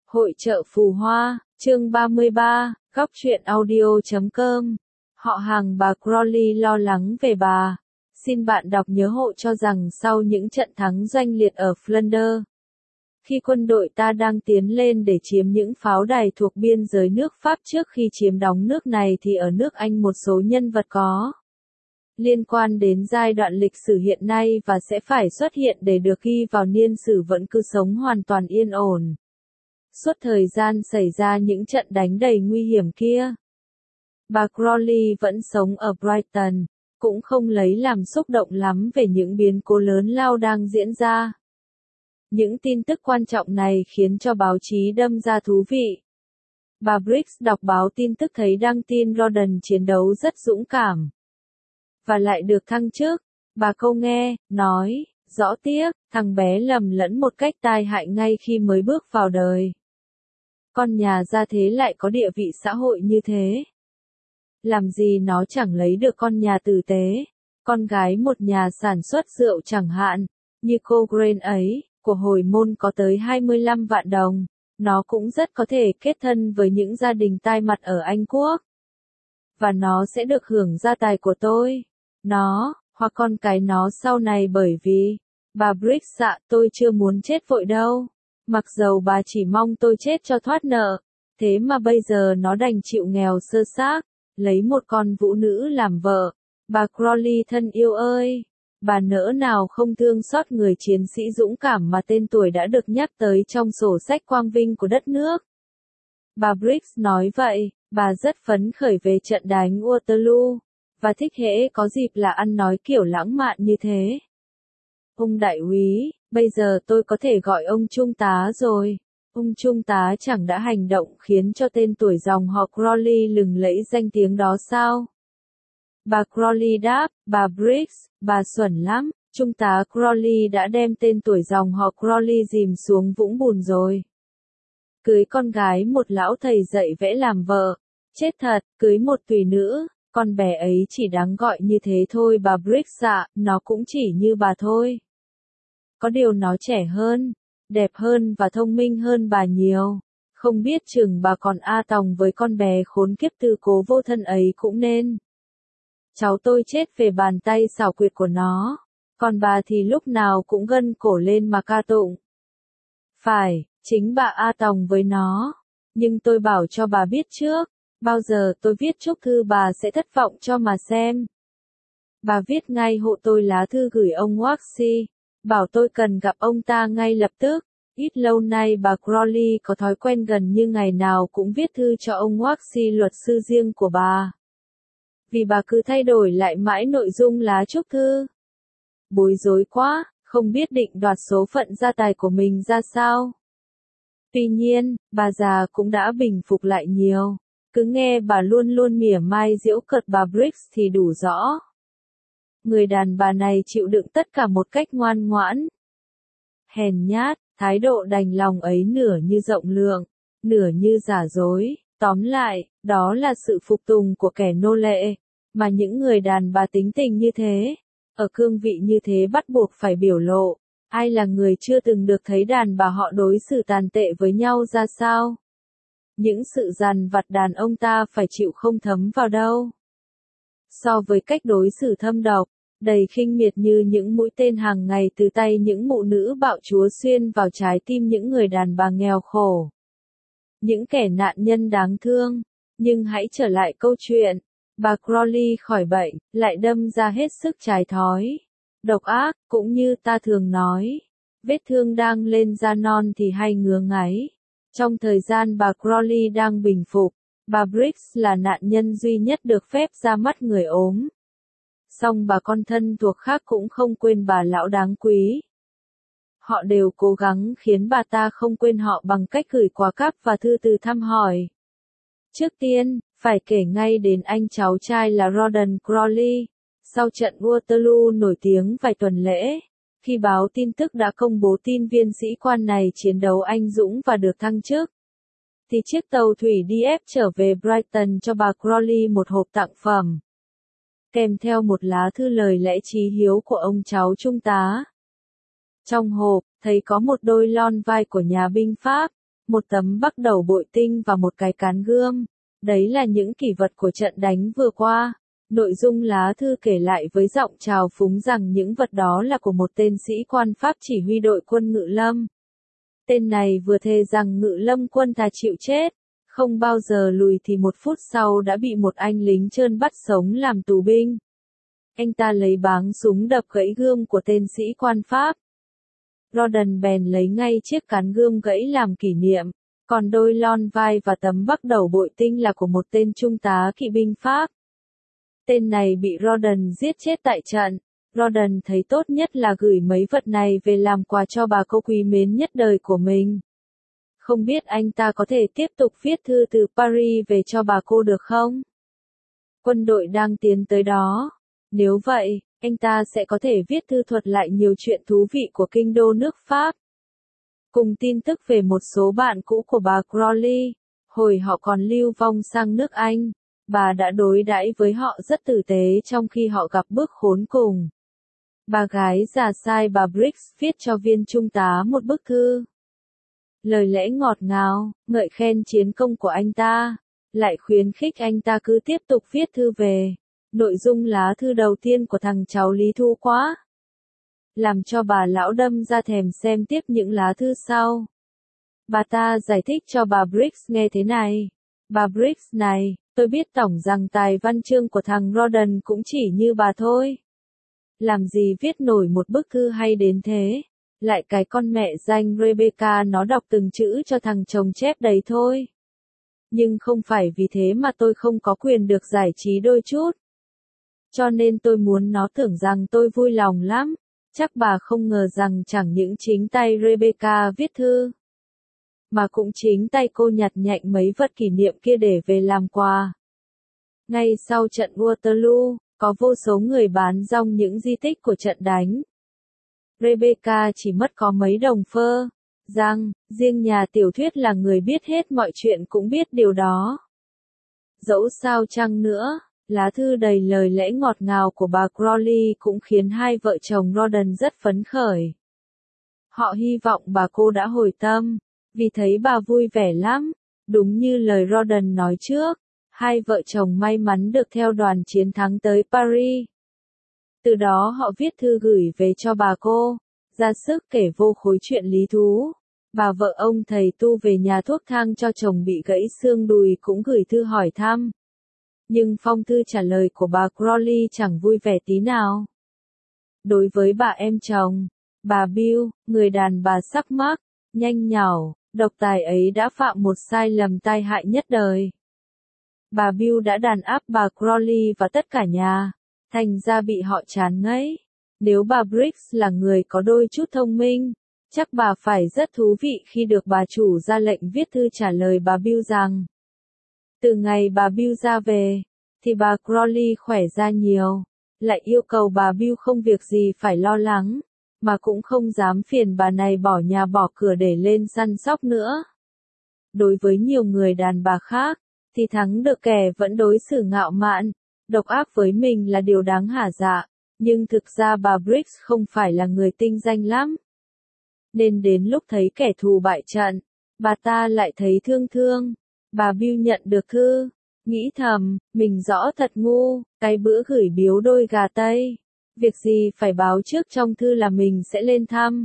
Hội chợ Phù Hoa, chương 33, góc truyện audio.com. Họ hàng bà Crowley lo lắng về bà. Xin bạn đọc nhớ hộ cho rằng sau những trận thắng oanh liệt ở Flanders, khi quân đội ta đang tiến lên để chiếm những pháo đài thuộc biên giới nước Pháp trước khi chiếm đóng nước này thì ở nước Anh một số nhân vật có liên quan đến giai đoạn lịch sử hiện nay và sẽ phải xuất hiện để được ghi vào niên sử vẫn cứ sống hoàn toàn yên ổn. Suốt thời gian xảy ra những trận đánh đầy nguy hiểm kia, bà Crowley vẫn sống ở Brighton, cũng không lấy làm xúc động lắm về những biến cố lớn lao đang diễn ra. Những tin tức quan trọng này khiến cho báo chí đâm ra thú vị. Bà Briggs đọc báo tin tức thấy đăng tin Rawdon chiến đấu rất dũng cảm và lại được thăng chức. Bà Câu nghe, nói, rõ tiếc, thằng bé lầm lẫn một cách tai hại ngay khi mới bước vào đời. Con nhà gia thế lại có địa vị xã hội như thế. Làm gì nó chẳng lấy được con nhà tử tế, con gái một nhà sản xuất rượu chẳng hạn, như cô Green ấy, của hồi môn có tới 25 vạn đồng, nó cũng rất có thể kết thân với những gia đình tai mặt ở Anh Quốc. Và nó sẽ được hưởng gia tài của tôi. Nó, hoặc con cái nó sau này bởi vì, bà Briggs ạ, tôi chưa muốn chết vội đâu. Mặc dầu bà chỉ mong tôi chết cho thoát nợ, thế mà bây giờ nó đành chịu nghèo sơ xác, lấy một con vũ nữ làm vợ. Bà Crowley thân yêu ơi, bà nỡ nào không thương xót người chiến sĩ dũng cảm mà tên tuổi đã được nhắc tới trong sổ sách quang vinh của đất nước. Bà Briggs nói vậy, bà rất phấn khởi về trận đánh Waterloo, và thích hễ có dịp là ăn nói kiểu lãng mạn như thế. Ông đại úy, bây giờ tôi có thể gọi ông trung tá rồi. Ông trung tá chẳng đã hành động khiến cho tên tuổi dòng họ Crowley lừng lẫy danh tiếng đó sao? Bà Crowley đáp, bà Briggs, bà xuẩn lắm, trung tá Crowley đã đem tên tuổi dòng họ Crowley dìm xuống vũng bùn rồi. Cưới con gái một lão thầy dạy vẽ làm vợ, chết thật, cưới một tùy nữ, con bé ấy chỉ đáng gọi như thế thôi bà Briggs ạ, nó cũng chỉ như bà thôi. Có điều nó trẻ hơn, đẹp hơn và thông minh hơn bà nhiều. Không biết chừng bà còn a tòng với con bé khốn kiếp tư cố vô thân ấy cũng nên. Cháu tôi chết về bàn tay xảo quyệt của nó, còn bà thì lúc nào cũng gân cổ lên mà ca tụng. Phải, chính bà a tòng với nó, nhưng tôi bảo cho bà biết trước, bao giờ tôi viết chúc thư bà sẽ thất vọng cho mà xem. Bà viết ngay hộ tôi lá thư gửi ông Waxy, bảo tôi cần gặp ông ta ngay lập tức. Ít lâu nay bà Crowley có thói quen gần như ngày nào cũng viết thư cho ông Waxy, luật sư riêng của bà. Vì bà cứ thay đổi lại mãi nội dung lá chúc thư. Bối rối quá, không biết định đoạt số phận gia tài của mình ra sao. Tuy nhiên, bà già cũng đã bình phục lại nhiều. Cứ nghe bà luôn luôn mỉa mai giễu cợt bà Briggs thì đủ rõ. Người đàn bà này chịu đựng tất cả một cách ngoan ngoãn. Hèn nhát, thái độ đành lòng ấy nửa như rộng lượng, nửa như giả dối. Tóm lại, đó là sự phục tùng của kẻ nô lệ, mà những người đàn bà tính tình như thế, ở cương vị như thế bắt buộc phải biểu lộ. Ai là người chưa từng được thấy đàn bà họ đối xử tàn tệ với nhau ra sao? Những sự dằn vặt đàn ông ta phải chịu không thấm vào đâu. So với cách đối xử thâm độc, đầy khinh miệt như những mũi tên hàng ngày từ tay những mụ nữ bạo chúa xuyên vào trái tim những người đàn bà nghèo khổ. Những kẻ nạn nhân đáng thương. Nhưng hãy trở lại câu chuyện. Bà Crowley khỏi bệnh, lại đâm ra hết sức trái thói. Độc ác, cũng như ta thường nói. Vết thương đang lên da non thì hay ngứa ngáy. Trong thời gian bà Crowley đang bình phục, bà Briggs là nạn nhân duy nhất được phép ra mắt người ốm. Song bà con thân thuộc khác cũng không quên bà lão đáng quý. Họ đều cố gắng khiến bà ta không quên họ bằng cách gửi quà cáp và thư từ thăm hỏi. Trước tiên, phải kể ngay đến anh cháu trai là Rawdon Crowley. Sau trận Waterloo nổi tiếng vài tuần lễ, khi báo tin tức đã công bố tin viên sĩ quan này chiến đấu anh dũng và được thăng chức, thì chiếc tàu thủy DF trở về Brighton cho bà Crowley một hộp tặng phẩm, kèm theo một lá thư lời lẽ chí hiếu của ông cháu trung tá. Trong hộp, thấy có một đôi lon vai của nhà binh Pháp, một tấm bắc đầu bội tinh và một cái cán gươm. Đấy là những kỷ vật của trận đánh vừa qua. Nội dung lá thư kể lại với giọng trào phúng rằng những vật đó là của một tên sĩ quan Pháp chỉ huy đội quân Ngự Lâm. Tên này vừa thề rằng Ngự Lâm quân thà chịu chết, không bao giờ lùi thì 1 phút sau đã bị một anh lính trơn bắt sống làm tù binh. Anh ta lấy báng súng đập gãy gươm của tên sĩ quan Pháp. Rawdon bèn lấy ngay chiếc cán gươm gãy làm kỷ niệm, còn đôi lon vai và tấm bắc đầu bội tinh là của một tên trung tá kỵ binh Pháp. Tên này bị Rawdon giết chết tại trận. Rawdon thấy tốt nhất là gửi mấy vật này về làm quà cho bà cô quý mến nhất đời của mình. Không biết anh ta có thể tiếp tục viết thư từ Paris về cho bà cô được không? Quân đội đang tiến tới đó. Nếu vậy, anh ta sẽ có thể viết thư thuật lại nhiều chuyện thú vị của kinh đô nước Pháp. Cùng tin tức về một số bạn cũ của bà Crowley, hồi họ còn lưu vong sang nước Anh, bà đã đối đãi với họ rất tử tế trong khi họ gặp bước khốn cùng. Bà gái già sai bà Briggs viết cho viên trung tá một bức thư. Lời lẽ ngọt ngào, ngợi khen chiến công của anh ta, lại khuyến khích anh ta cứ tiếp tục viết thư về. Nội dung lá thư đầu tiên của thằng cháu Lý Thu quá, làm cho bà lão đâm ra thèm xem tiếp những lá thư sau. Bà ta giải thích cho bà Briggs nghe thế này. Bà Briggs này, tôi biết tổng rằng tài văn chương của thằng Rawdon cũng chỉ như bà thôi. Làm gì viết nổi một bức thư hay đến thế. Lại cái con mẹ danh Rebecca nó đọc từng chữ cho thằng chồng chép đấy thôi. Nhưng không phải vì thế mà tôi không có quyền được giải trí đôi chút. Cho nên tôi muốn nó tưởng rằng tôi vui lòng lắm. Chắc bà không ngờ rằng chẳng những chính tay Rebecca viết thư, mà cũng chính tay cô nhặt nhạnh mấy vật kỷ niệm kia để về làm quà. Ngay sau trận Waterloo, có vô số người bán rong những di tích của trận đánh. Rebecca chỉ mất có mấy đồng phơ, rằng, riêng nhà tiểu thuyết là người biết hết mọi chuyện cũng biết điều đó. Dẫu sao chăng nữa, lá thư đầy lời lẽ ngọt ngào của bà Crowley cũng khiến hai vợ chồng Rawdon rất phấn khởi. Họ hy vọng bà cô đã hồi tâm, vì thấy bà vui vẻ lắm, đúng như lời Rawdon nói trước, hai vợ chồng may mắn được theo đoàn chiến thắng tới Paris. Từ đó họ viết thư gửi về cho bà cô, ra sức kể vô khối chuyện lý thú. Bà vợ ông thầy tu về nhà thuốc thang cho chồng bị gãy xương đùi cũng gửi thư hỏi thăm. Nhưng phong thư trả lời của bà Crowley chẳng vui vẻ tí nào. Đối với bà em chồng, bà Bill, người đàn bà sắc mắc, nhanh nhảu, độc tài ấy đã phạm một sai lầm tai hại nhất đời. Bà Bill đã đàn áp bà Crowley và tất cả nhà, thành ra bị họ chán ngấy. Nếu bà Briggs là người có đôi chút thông minh, chắc bà phải rất thú vị khi được bà chủ ra lệnh viết thư trả lời bà Bill rằng, từ ngày bà Bill ra về, thì bà Crowley khỏe ra nhiều, lại yêu cầu bà Bill không việc gì phải lo lắng, mà cũng không dám phiền bà này bỏ nhà bỏ cửa để lên săn sóc nữa. Đối với nhiều người đàn bà khác, thì thắng được kẻ vẫn đối xử ngạo mạn, độc ác với mình là điều đáng hả dạ, nhưng thực ra bà Briggs không phải là người tinh danh lắm. Nên đến lúc thấy kẻ thù bại trận, bà ta lại thấy thương thương. Bà Bill nhận được thư, nghĩ thầm, mình rõ thật ngu, cái bữa gửi biếu đôi gà Tây. Việc gì phải báo trước trong thư là mình sẽ lên thăm.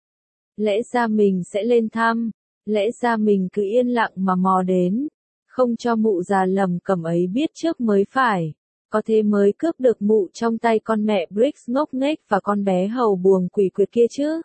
Lẽ ra mình sẽ lên thăm, lẽ ra mình cứ yên lặng mà mò đến, không cho mụ già lầm cầm ấy biết trước mới phải. Có thế mới cướp được mụ trong tay con mẹ Briggs ngốc nghếch và con bé hầu buồng quỷ quyệt kia chứ.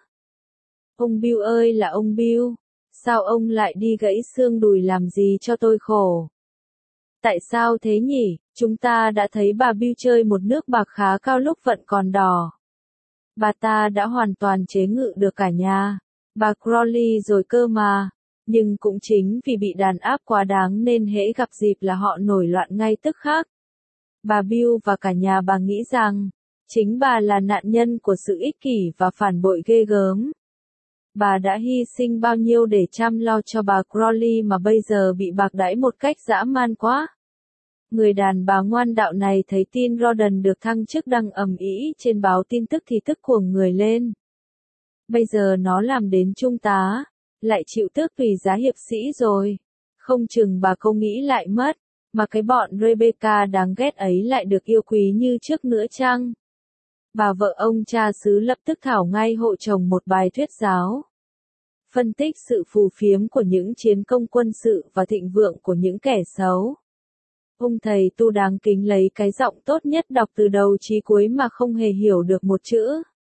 Ông Bill ơi là ông Bill, sao ông lại đi gãy xương đùi làm gì cho tôi khổ? Tại sao thế nhỉ? Chúng ta đã thấy bà Bill chơi một nước bạc khá cao lúc vận còn đỏ. Bà ta đã hoàn toàn chế ngự được cả nhà, bà Crowley rồi cơ mà. Nhưng cũng chính vì bị đàn áp quá đáng nên hễ gặp dịp là họ nổi loạn ngay tức khắc. Bà Bill và cả nhà bà nghĩ rằng, chính bà là nạn nhân của sự ích kỷ và phản bội ghê gớm. Bà đã hy sinh bao nhiêu để chăm lo cho bà Crowley mà bây giờ bị bạc đãi một cách dã man quá. Người đàn bà ngoan đạo này thấy tin Rawdon được thăng chức đăng ầm ĩ trên báo tin tức thì tức cuồng người lên. Bây giờ nó làm đến trung tá, lại chịu tước tùy giá hiệp sĩ rồi. Không chừng bà cô nghĩ lại mất, mà cái bọn Rebecca đáng ghét ấy lại được yêu quý như trước nữa chăng? Bà vợ ông cha xứ lập tức thảo ngay hộ chồng một bài thuyết giáo. Phân tích sự phù phiếm của những chiến công quân sự và thịnh vượng của những kẻ xấu. Ông thầy tu đáng kính lấy cái giọng tốt nhất đọc từ đầu chí cuối mà không hề hiểu được một chữ.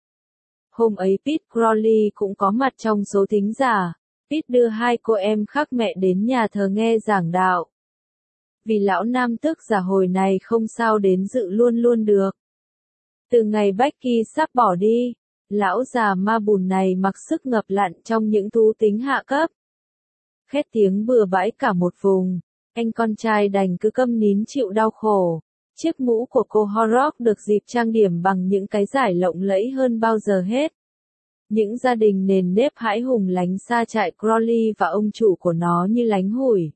Hôm ấy Pete Crowley cũng có mặt trong số thính giả. Pete đưa hai cô em khác mẹ đến nhà thờ nghe giảng đạo. Vì lão nam tước già hồi này không sao đến dự luôn luôn được. Từ ngày Becky sắp bỏ đi, lão già ma bùn này mặc sức ngập lặn trong những thú tính hạ cấp. Khét tiếng bừa bãi cả một vùng, anh con trai đành cứ câm nín chịu đau khổ. Chiếc mũ của cô Horrocks được dịp trang điểm bằng những cái giải lộng lẫy hơn bao giờ hết. Những gia đình nền nếp hãi hùng lánh xa trại Crowley và ông chủ của nó như lánh hủi.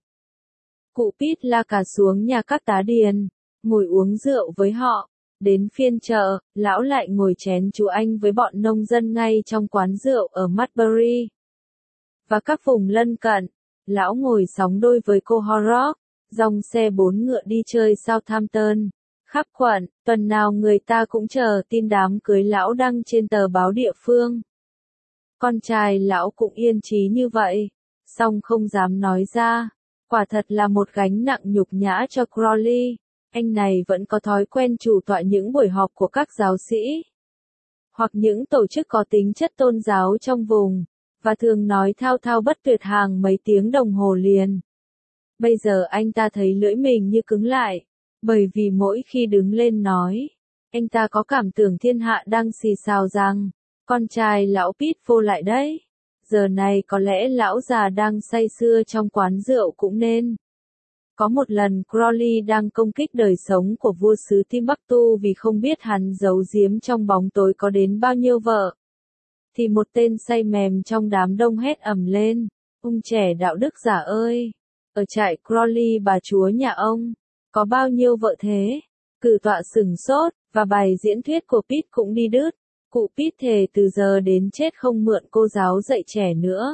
Cụ Pete la cà xuống nhà các tá điền, ngồi uống rượu với họ. Đến phiên chợ, lão lại ngồi chén chú anh với bọn nông dân ngay trong quán rượu ở Mudbury. Và các vùng lân cận, lão ngồi sóng đôi với cô Horrocks, dòng xe 4 ngựa đi chơi Southampton. Khắp quận, tuần nào người ta cũng chờ tin đám cưới lão đăng trên tờ báo địa phương. Con trai lão cũng yên chí như vậy, song không dám nói ra. Quả thật là một gánh nặng nhục nhã cho Crowley. Anh này vẫn có thói quen chủ tọa những buổi họp của các giáo sĩ, hoặc những tổ chức có tính chất tôn giáo trong vùng, và thường nói thao thao bất tuyệt hàng mấy tiếng đồng hồ liền. Bây giờ anh ta thấy lưỡi mình như cứng lại, bởi vì mỗi khi đứng lên nói, anh ta có cảm tưởng thiên hạ đang xì xào rằng, con trai lão Pete vô lại đấy. Giờ này có lẽ lão già đang say sưa trong quán rượu cũng nên. Có một lần Crowley đang công kích đời sống của vua xứ Timbuktu vì không biết hắn giấu giếm trong bóng tối có đến bao nhiêu vợ. Thì một tên say mềm trong đám đông hét ầm lên, ông trẻ đạo đức giả ơi! Ở trại Crowley bà chúa nhà ông, có bao nhiêu vợ thế? Cử tọa sửng sốt, và bài diễn thuyết của Pete cũng đi đứt. Cụ Pete thề từ giờ đến chết không mượn cô giáo dạy trẻ nữa.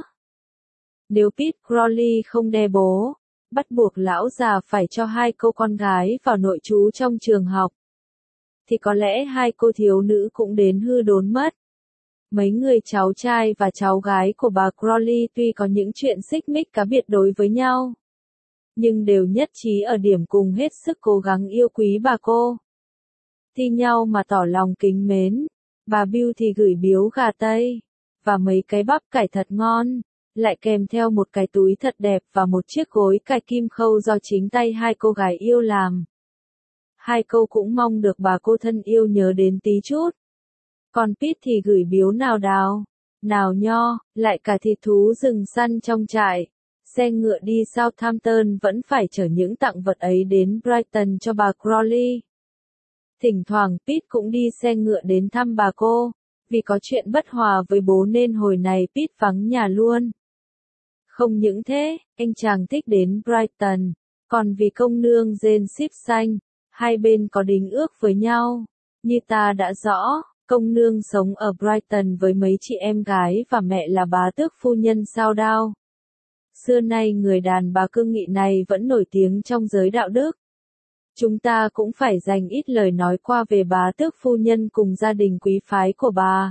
Nếu Pete Crowley không đe bố, bắt buộc lão già phải cho hai cô con gái vào nội trú trong trường học, thì có lẽ hai cô thiếu nữ cũng đến hư đốn mất. Mấy người cháu trai và cháu gái của bà Crowley tuy có những chuyện xích mích cá biệt đối với nhau, nhưng đều nhất trí ở điểm cùng hết sức cố gắng yêu quý bà cô. Thi nhau mà tỏ lòng kính mến. Bà Bill thì gửi biếu gà Tây, và mấy cái bắp cải thật ngon, lại kèm theo một cái túi thật đẹp và một chiếc gối cài kim khâu do chính tay hai cô gái yêu làm. Hai cô cũng mong được bà cô thân yêu nhớ đến tí chút. Còn Pete thì gửi biếu nào đào, nào nho, lại cả thịt thú rừng săn trong trại. Xe ngựa đi Southampton vẫn phải chở những tặng vật ấy đến Brighton cho bà Crowley. Thỉnh thoảng Pete cũng đi xe ngựa đến thăm bà cô, vì có chuyện bất hòa với bố nên hồi này Pete vắng nhà luôn. Không những thế, anh chàng thích đến Brighton, còn vì công nương Jane Shipshank, hai bên có đính ước với nhau. Như ta đã rõ, công nương sống ở Brighton với mấy chị em gái và mẹ là bá tước phu nhân Southdown. Xưa nay người đàn bà cương nghị này vẫn nổi tiếng trong giới đạo đức. Chúng ta cũng phải dành ít lời nói qua về bá tước phu nhân cùng gia đình quý phái của bà.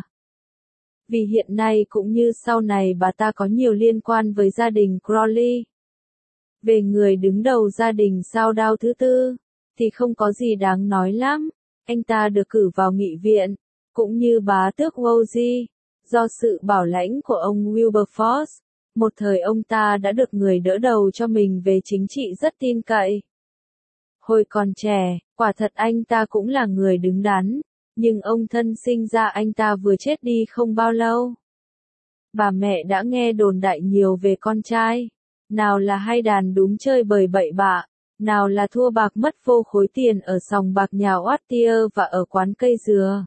Vì hiện nay cũng như sau này bà ta có nhiều liên quan với gia đình Crowley. Về người đứng đầu gia đình Southdown thứ tư, thì không có gì đáng nói lắm. Anh ta được cử vào nghị viện, cũng như bá tước Wolsey, do sự bảo lãnh của ông Wilberforce. Một thời ông ta đã được người đỡ đầu cho mình về chính trị rất tin cậy. Hồi còn trẻ, quả thật anh ta cũng là người đứng đắn, nhưng ông thân sinh ra anh ta vừa chết đi không bao lâu. Bà mẹ đã nghe đồn đại nhiều về con trai, nào là hay đàn đúng chơi bời bậy bạ, nào là thua bạc mất vô khối tiền ở sòng bạc nhà Wattier và ở quán cây dừa.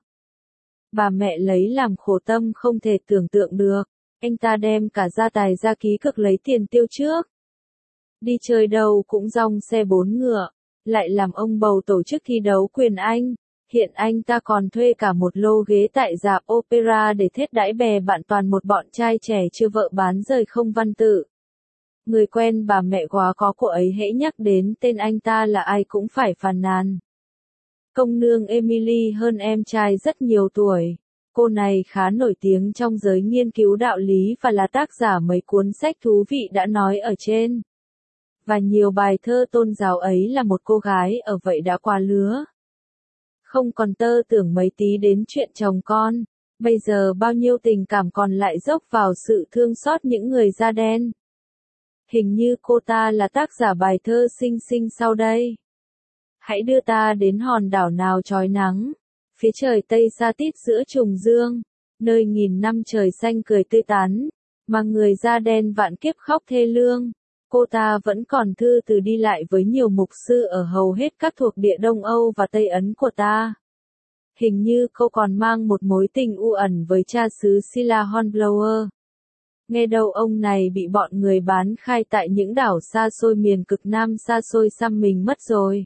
Bà mẹ lấy làm khổ tâm không thể tưởng tượng được, anh ta đem cả gia tài ra ký cực lấy tiền tiêu trước. Đi chơi đâu cũng dong xe 4 ngựa, lại làm ông bầu tổ chức thi đấu quyền Anh, Hiện anh ta còn thuê cả một lô ghế tại rạp opera để thiết đãi bè bạn toàn một bọn trai trẻ chưa vợ bán rời không văn tự. Người quen bà mẹ quá có cô ấy hễ nhắc đến tên anh ta là ai cũng phải phàn nàn. Công nương Emily hơn em trai rất nhiều tuổi. Cô này khá nổi tiếng trong giới nghiên cứu đạo lý và là tác giả mấy cuốn sách thú vị đã nói ở trên. Và nhiều bài thơ tôn giáo ấy là một cô gái ở vậy đã qua lứa. Không còn tơ tưởng mấy tí đến chuyện chồng con. Bây giờ bao nhiêu tình cảm còn lại dốc vào sự thương xót những người da đen. Hình như cô ta là tác giả bài thơ xinh xinh sau đây. Hãy đưa ta đến hòn đảo nào chói nắng, phía trời Tây xa tít giữa trùng dương, nơi nghìn năm trời xanh cười tươi tắn, mà người da đen vạn kiếp khóc thê lương. Cô ta vẫn còn thư từ đi lại với nhiều mục sư ở hầu hết các thuộc địa Đông Âu và Tây Ấn của ta. Hình như cô còn mang một mối tình u ẩn với cha xứ Silla Hornblower. Nghe đâu ông này bị bọn người bán khai tại những đảo xa xôi miền cực Nam xa xôi xăm mình mất rồi.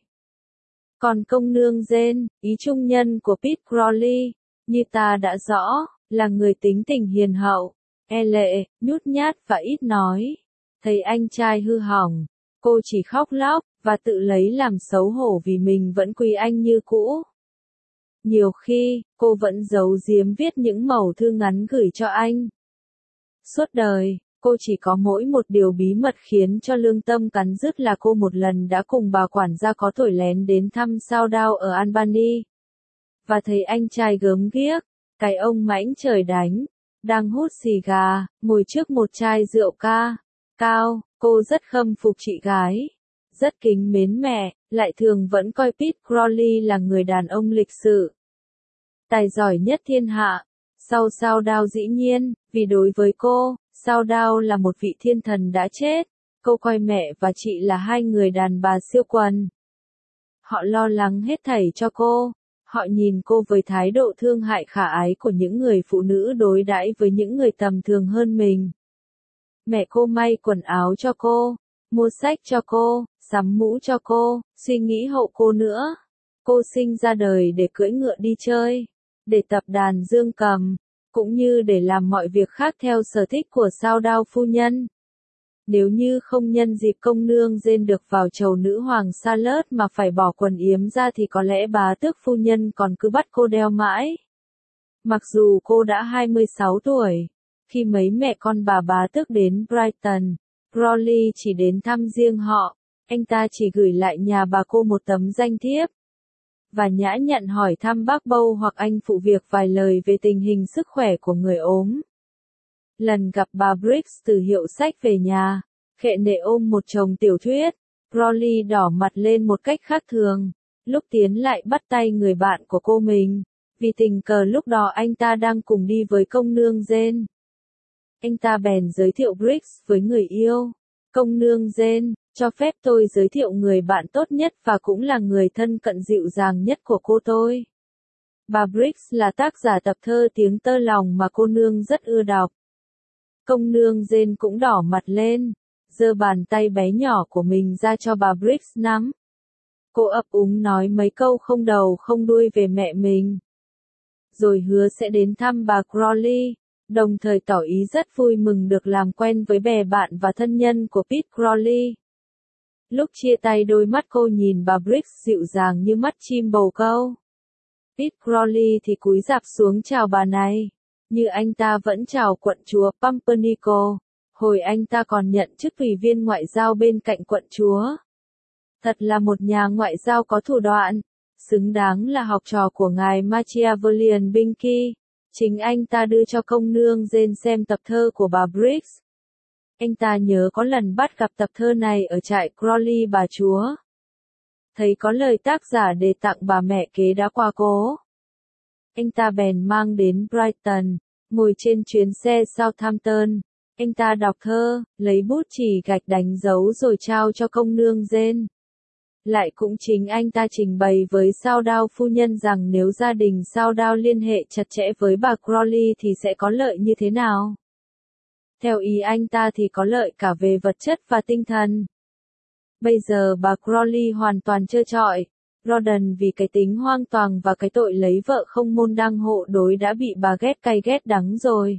Còn công nương Jane, ý trung nhân của Pete Crowley, như ta đã rõ, là người tính tình hiền hậu, lệ, nhút nhát và ít nói. Thấy anh trai hư hỏng, cô chỉ khóc lóc, và tự lấy làm xấu hổ vì mình vẫn quý anh như cũ. Nhiều khi, cô vẫn giấu giếm viết những mẩu thư ngắn gửi cho anh. Suốt đời, cô chỉ có mỗi một điều bí mật khiến cho lương tâm cắn rứt là cô một lần đã cùng bà quản gia có tuổi lén đến thăm Southdown ở Albany. Và thấy anh trai gớm ghiếc, cái ông mãnh trời đánh, đang hút xì gà, ngồi trước một chai rượu cao, cô rất khâm phục chị gái. Rất kính mến mẹ, lại thường vẫn coi Pete Crowley là người đàn ông lịch sự. Tài giỏi nhất thiên hạ. Sau Southdown dĩ nhiên, vì đối với cô, Southdown là một vị thiên thần đã chết. Cô coi mẹ và chị là hai người đàn bà siêu quần. Họ lo lắng hết thảy cho cô. Họ nhìn cô với thái độ thương hại khả ái của những người phụ nữ đối đãi với những người tầm thường hơn mình. Mẹ cô may quần áo cho cô, mua sách cho cô, sắm mũ cho cô, suy nghĩ hậu cô nữa. Cô sinh ra đời để cưỡi ngựa đi chơi, để tập đàn dương cầm, cũng như để làm mọi việc khác theo sở thích của Southdown phu nhân. Nếu như không nhân dịp công nương Jane được vào chầu nữ hoàng Charlotte mà phải bỏ quần yếm ra thì có lẽ bá tước phu nhân còn cứ bắt cô đeo mãi. Mặc dù cô đã 26 tuổi, khi mấy mẹ con bà bá tước đến Brighton, Crowley chỉ đến thăm riêng họ, anh ta chỉ gửi lại nhà bà cô một tấm danh thiếp. Và nhã nhặn hỏi thăm bác Bâu hoặc anh phụ việc vài lời về tình hình sức khỏe của người ốm. Lần gặp bà Briggs từ hiệu sách về nhà, khệ nệ ôm một chồng tiểu thuyết, Crowley đỏ mặt lên một cách khác thường, lúc tiến lại bắt tay người bạn của cô mình, vì tình cờ lúc đó anh ta đang cùng đi với công nương Jane. Anh ta bèn giới thiệu Briggs với người yêu. Công nương Jane, cho phép tôi giới thiệu người bạn tốt nhất và cũng là người thân cận dịu dàng nhất của cô tôi. Bà Briggs là tác giả tập thơ Tiếng tơ lòng mà cô nương rất ưa đọc. Công nương Jane cũng đỏ mặt lên, giơ bàn tay bé nhỏ của mình ra cho bà Briggs nắm. Cô ấp úng nói mấy câu không đầu không đuôi về mẹ mình. Rồi hứa sẽ đến thăm bà Crowley, đồng thời tỏ ý rất vui mừng được làm quen với bè bạn và thân nhân của Pete Crowley. Lúc chia tay đôi mắt cô nhìn bà Briggs dịu dàng như mắt chim bồ câu. Pete Crowley thì cúi rạp xuống chào bà này, như anh ta vẫn chào quận chúa Pumpernickel, hồi anh ta còn nhận chức tùy viên ngoại giao bên cạnh quận chúa. Thật là một nhà ngoại giao có thủ đoạn, xứng đáng là học trò của ngài Machiavellian Binky. Chính anh ta đưa cho công nương Jane xem tập thơ của bà Briggs. Anh ta nhớ có lần bắt gặp tập thơ này ở trại Crowley bà chúa. Thấy có lời tác giả đề tặng bà mẹ kế đã qua cố. Anh ta bèn mang đến Brighton, ngồi trên chuyến xe Southampton. Anh ta đọc thơ, lấy bút chì gạch đánh dấu rồi trao cho công nương Jane. Lại cũng chính anh ta trình bày với Southdown phu nhân rằng nếu gia đình Southdown liên hệ chặt chẽ với bà Crowley thì sẽ có lợi như thế nào. Theo ý anh ta thì có lợi cả về vật chất và tinh thần. Bây giờ bà Crowley hoàn toàn trơ trọi, Gordon vì cái tính hoang toàng và cái tội lấy vợ không môn đăng hộ đối đã bị bà ghét cay ghét đắng rồi.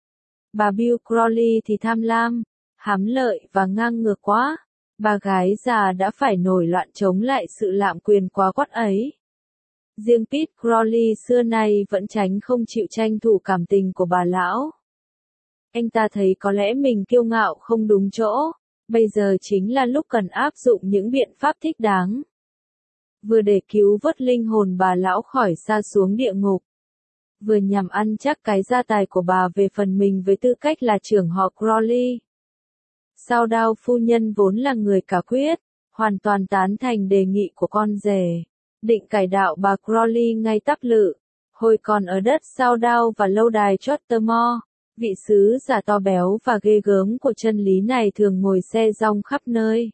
Bà Bill Crawley thì tham lam, hám lợi và ngang ngược quá. Bà gái già đã phải nổi loạn chống lại sự lạm quyền quá quắt ấy. Riêng Pete Crawley xưa nay vẫn tránh không chịu tranh thủ cảm tình của bà lão. Anh ta thấy có lẽ mình kiêu ngạo không đúng chỗ, bây giờ chính là lúc cần áp dụng những biện pháp thích đáng. Vừa để cứu vớt linh hồn bà lão khỏi sa xuống địa ngục, vừa nhằm ăn chắc cái gia tài của bà về phần mình với tư cách là trưởng họ Crawley. Southdown phu nhân vốn là người quả quyết, hoàn toàn tán thành đề nghị của con rể, định cải đạo bà Crawley ngay tắp lự. Hồi còn ở đất Southdown và lâu đài Trottermore, vị sứ giả to béo và ghê gớm của chân lý này thường ngồi xe rong khắp nơi.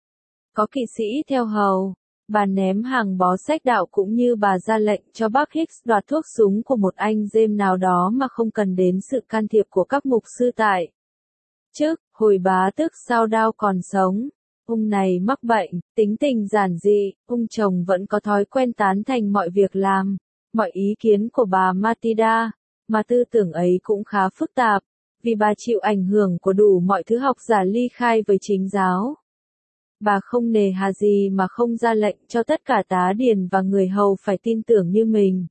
Có kỵ sĩ theo hầu, bà ném hàng bó sách đạo cũng như bà ra lệnh cho bác Hicks đoạt thuốc súng của một anh James nào đó mà không cần đến sự can thiệp của các mục sư tại. Trước, hồi bá tước Southdown còn sống, ông này mắc bệnh, tính tình giản dị, ông chồng vẫn có thói quen tán thành mọi việc làm, mọi ý kiến của bà Matilda, mà tư tưởng ấy cũng khá phức tạp, vì bà chịu ảnh hưởng của đủ mọi thứ học giả ly khai với chính giáo. Bà không nề hà gì mà không ra lệnh cho tất cả tá điền và người hầu phải tin tưởng như mình.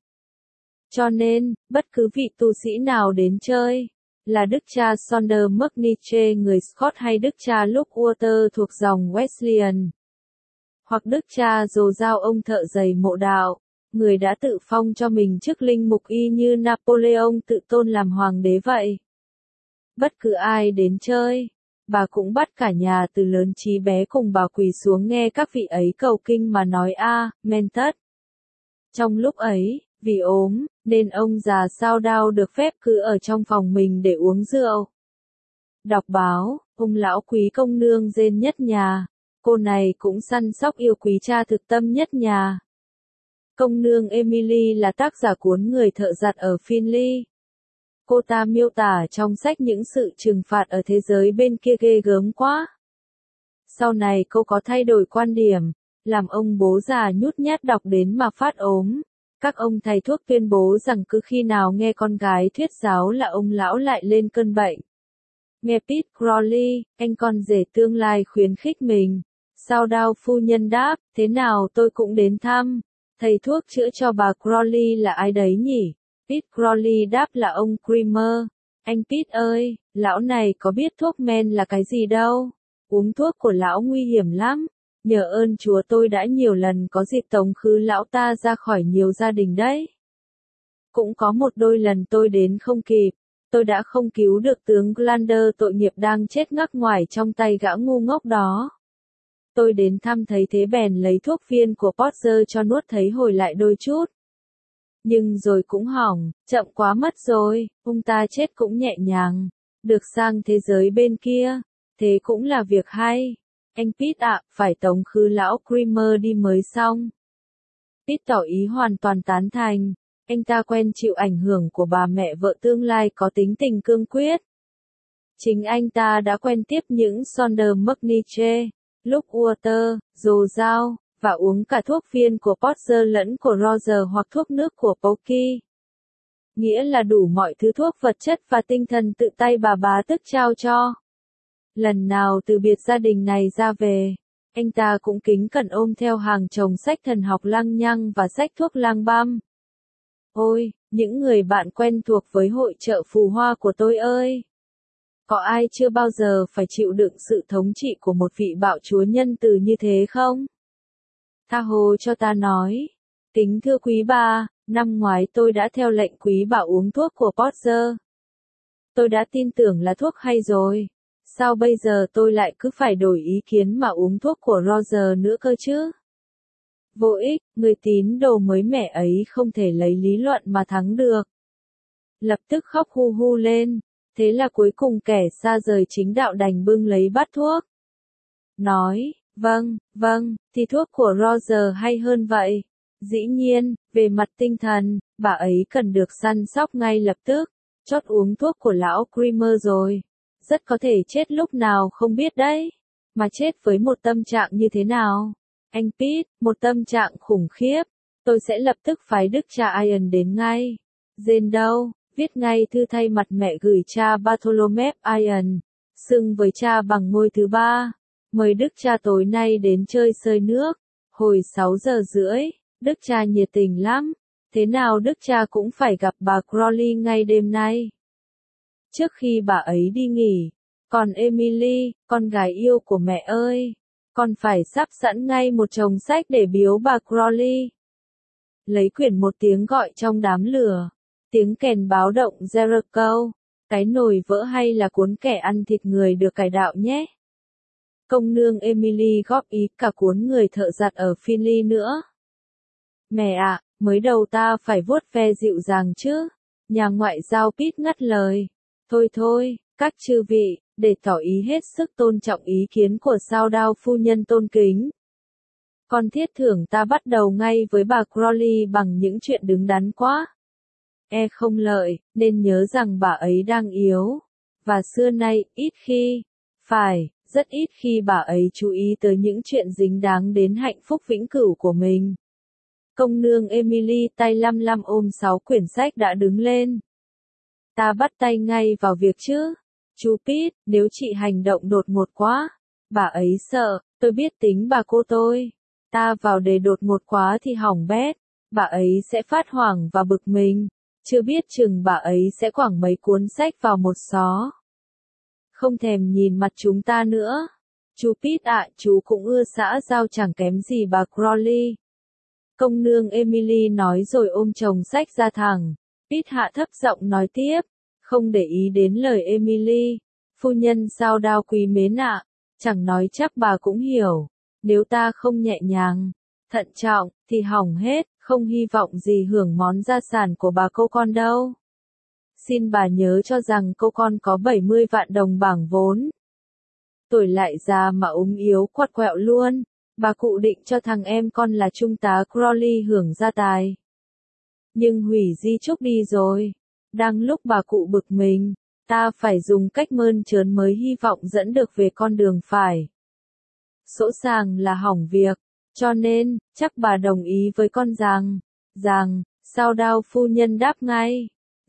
Cho nên, bất cứ vị tu sĩ nào đến chơi, là đức cha Sonder McNiche người Scott hay đức cha Luke Walter thuộc dòng Wesleyan, hoặc đức cha Dồ Dao ông thợ giày mộ đạo, người đã tự phong cho mình chức linh mục y như Napoleon tự tôn làm hoàng đế vậy. Bất cứ ai đến chơi, bà cũng bắt cả nhà từ lớn chí bé cùng bà quỳ xuống nghe các vị ấy cầu kinh mà nói men tất. Trong lúc ấy, vì ốm, nên ông già Southdown được phép cứ ở trong phòng mình để uống rượu. Đọc báo, ông lão quý công nương Jane nhất nhà, cô này cũng săn sóc yêu quý cha thực tâm nhất nhà. Công nương Emily là tác giả cuốn Người thợ giặt ở Finley. Cô ta miêu tả trong sách những sự trừng phạt ở thế giới bên kia ghê gớm quá. Sau này cô có thay đổi quan điểm, làm ông bố già nhút nhát đọc đến mà phát ốm. Các ông thầy thuốc tuyên bố rằng cứ khi nào nghe con gái thuyết giáo là ông lão lại lên cơn bệnh. Nghe Pete Crawley, anh con rể tương lai khuyến khích mình. Southdown phu nhân đáp, thế nào tôi cũng đến thăm. Thầy thuốc chữa cho bà Crawley là ai đấy nhỉ? Pete Crawley đáp là ông Creamer. Anh Pete ơi, lão này có biết thuốc men là cái gì đâu. Uống thuốc của lão nguy hiểm lắm. Nhờ ơn Chúa tôi đã nhiều lần có dịp tống khứ lão ta ra khỏi nhiều gia đình đấy. Cũng có một đôi lần tôi đến không kịp. Tôi đã không cứu được tướng Glander tội nghiệp đang chết ngắc ngoài trong tay gã ngu ngốc đó. Tôi đến thăm thấy thế bèn lấy thuốc viên của Porter cho nuốt thấy hồi lại đôi chút. Nhưng rồi cũng hỏng, chậm quá mất rồi, ông ta chết cũng nhẹ nhàng. Được sang thế giới bên kia, thế cũng là việc hay. Anh Pete ạ, phải tống khứ lão Creamer đi mới xong. Pete tỏ ý hoàn toàn tán thành. Anh ta quen chịu ảnh hưởng của bà mẹ vợ tương lai có tính tình cương quyết. Chính anh ta đã quen tiếp những Sonder McNiche, Luke Walter, Dồ Dao, và uống cả thuốc viên của Porter lẫn của Roger hoặc thuốc nước của Pokey. Nghĩa là đủ mọi thứ thuốc vật chất và tinh thần tự tay bà bá tước trao cho. Lần nào từ biệt gia đình này ra về, anh ta cũng kính cẩn ôm theo hàng chồng sách thần học lăng nhăng và sách thuốc lang băm. Ôi, những người bạn quen thuộc với hội chợ phù hoa của tôi ơi! Có ai chưa bao giờ phải chịu đựng sự thống trị của một vị bạo chúa nhân từ như thế không? Tha hồ cho ta nói. Kính thưa quý bà, năm ngoái tôi đã theo lệnh quý bà uống thuốc của Porter. Tôi đã tin tưởng là thuốc hay rồi. Sao bây giờ tôi lại cứ phải đổi ý kiến mà uống thuốc của Roger nữa cơ chứ? Vô ích, người tín đồ mới mẻ ấy không thể lấy lý luận mà thắng được. Lập tức khóc hu hu lên. Thế là cuối cùng kẻ xa rời chính đạo đành bưng lấy bát thuốc. Nói, vâng, thì thuốc của Roger hay hơn vậy. Dĩ nhiên, về mặt tinh thần, bà ấy cần được săn sóc ngay lập tức. Chót uống thuốc của lão Creamer rồi. Rất có thể chết lúc nào không biết đấy. Mà chết với một tâm trạng như thế nào? Anh Pete, một tâm trạng khủng khiếp. Tôi sẽ lập tức phái đức cha Ian đến ngay. Jane đâu? Viết ngay thư thay mặt mẹ gửi cha Bartholomew Ian. Xưng với cha bằng ngôi thứ 3. Mời đức cha tối nay đến chơi sơi nước. Hồi 6 giờ rưỡi, đức cha nhiệt tình lắm. Thế nào đức cha cũng phải gặp bà Crowley ngay đêm nay. Trước khi bà ấy đi nghỉ. Còn Emily, con gái yêu của mẹ ơi. Con phải sắp sẵn ngay một chồng sách để biếu bà Crowley. Lấy quyển một tiếng gọi trong đám lửa. Tiếng kèn báo động Jericho. Cái nồi vỡ hay là cuốn kẻ ăn thịt người được cải đạo nhé. Công nương Emily góp ý cả cuốn người thợ giặt ở Finley nữa. Mẹ ạ, mới đầu ta phải vuốt ve dịu dàng chứ. Nhà ngoại giao Pete ngắt lời. Thôi thôi, các chư vị, để tỏ ý hết sức tôn trọng ý kiến của sao đao phu nhân tôn kính. Con thiết thưởng ta bắt đầu ngay với bà Crowley bằng những chuyện đứng đắn quá. Không lợi, nên nhớ rằng bà ấy đang yếu. Và xưa nay, ít khi, rất ít khi bà ấy chú ý tới những chuyện dính dáng đến hạnh phúc vĩnh cửu của mình. Công nương Emily tay lăm lăm ôm 6 quyển sách đã đứng lên. Ta bắt tay ngay vào việc chứ. Chú Pete, nếu chị hành động đột ngột quá, bà ấy sợ, tôi biết tính bà cô tôi. Ta vào đề đột ngột quá thì hỏng bét, bà ấy sẽ phát hoảng và bực mình. Chưa biết chừng bà ấy sẽ quẳng mấy cuốn sách vào một xó. Không thèm nhìn mặt chúng ta nữa. Chú Pete ạ, chú cũng ưa xã giao chẳng kém gì bà Crowley. Công nương Emily nói rồi ôm chồng sách ra thẳng. Pete hạ thấp giọng nói tiếp, không để ý đến lời Emily. Phu nhân sao đao quý mến ạ, chẳng nói chắc bà cũng hiểu. Nếu ta không nhẹ nhàng, thận trọng, thì hỏng hết, không hy vọng gì hưởng món gia sản của bà cô con đâu. Xin bà nhớ cho rằng cô con có 70 vạn đồng bảng vốn. Tuổi lại già mà ốm yếu quặt quẹo luôn. Bà cụ định cho thằng em con là trung tá Crowley hưởng gia tài. Nhưng hủy di chúc đi rồi. Đang lúc bà cụ bực mình, ta phải dùng cách mơn trớn mới hy vọng dẫn được về con đường phải. Sỗ sàng là hỏng việc, cho nên, chắc bà đồng ý với con rằng, sao đao phu nhân đáp ngay.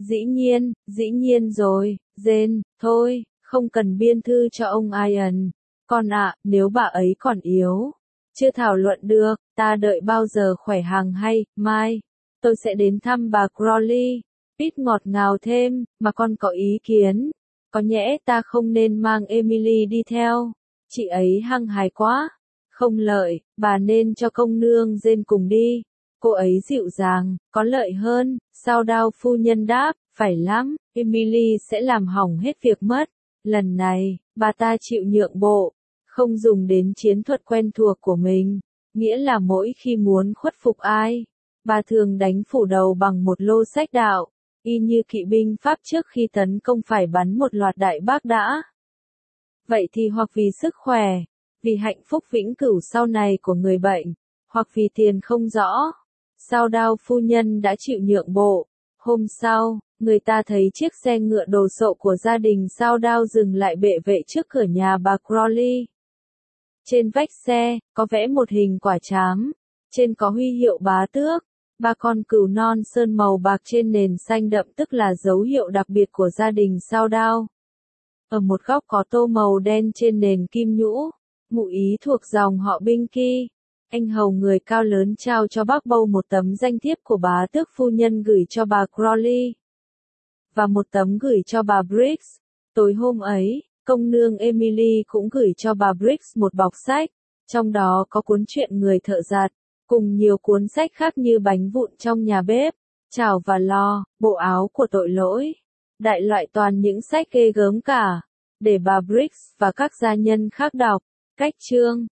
Dĩ nhiên rồi, Jane, thôi, không cần biên thư cho ông Ian. Con ạ, nếu bà ấy còn yếu, chưa thảo luận được, ta đợi bao giờ khỏe hằng hay, mai, tôi sẽ đến thăm bà Crowley. Pete ngọt ngào thêm, mà con có ý kiến, có nhẽ ta không nên mang Emily đi theo, chị ấy hăng hái quá. Không lợi, bà nên cho công nương Jane cùng đi, cô ấy dịu dàng, có lợi hơn. Sao đao phu nhân đáp, phải lắm, Emily sẽ làm hỏng hết việc mất. Lần này, bà ta chịu nhượng bộ, không dùng đến chiến thuật quen thuộc của mình, nghĩa là mỗi khi muốn khuất phục ai, bà thường đánh phủ đầu bằng một lô sách đạo, y như kỵ binh Pháp trước khi tấn công phải bắn một loạt đại bác đã. Vậy thì hoặc vì sức khỏe, vì hạnh phúc vĩnh cửu sau này của người bệnh, hoặc vì tiền không rõ, sao đao phu nhân đã chịu nhượng bộ. Hôm sau, người ta thấy chiếc xe ngựa đồ sộ của gia đình sao đao dừng lại bệ vệ trước cửa nhà bà Crowley. Trên vách xe, có vẽ một hình quả trám, trên có huy hiệu bá tước, 3 con cừu non sơn màu bạc trên nền xanh đậm tức là dấu hiệu đặc biệt của gia đình sao đao. Ở một góc có tô màu đen trên nền kim nhũ, ngụ ý thuộc dòng họ Binky. Anh hầu người cao lớn trao cho bác Bâu một tấm danh thiếp của bá tước phu nhân gửi cho bà Crowley, và một tấm gửi cho bà Briggs. Tối hôm ấy, công nương Emily cũng gửi cho bà Briggs một bọc sách, trong đó có cuốn truyện người thợ giặt, cùng nhiều cuốn sách khác như bánh vụn trong nhà bếp, chảo và lò, bộ áo của tội lỗi. Đại loại toàn những sách ghê gớm cả, để bà Briggs và các gia nhân khác đọc. Cách chương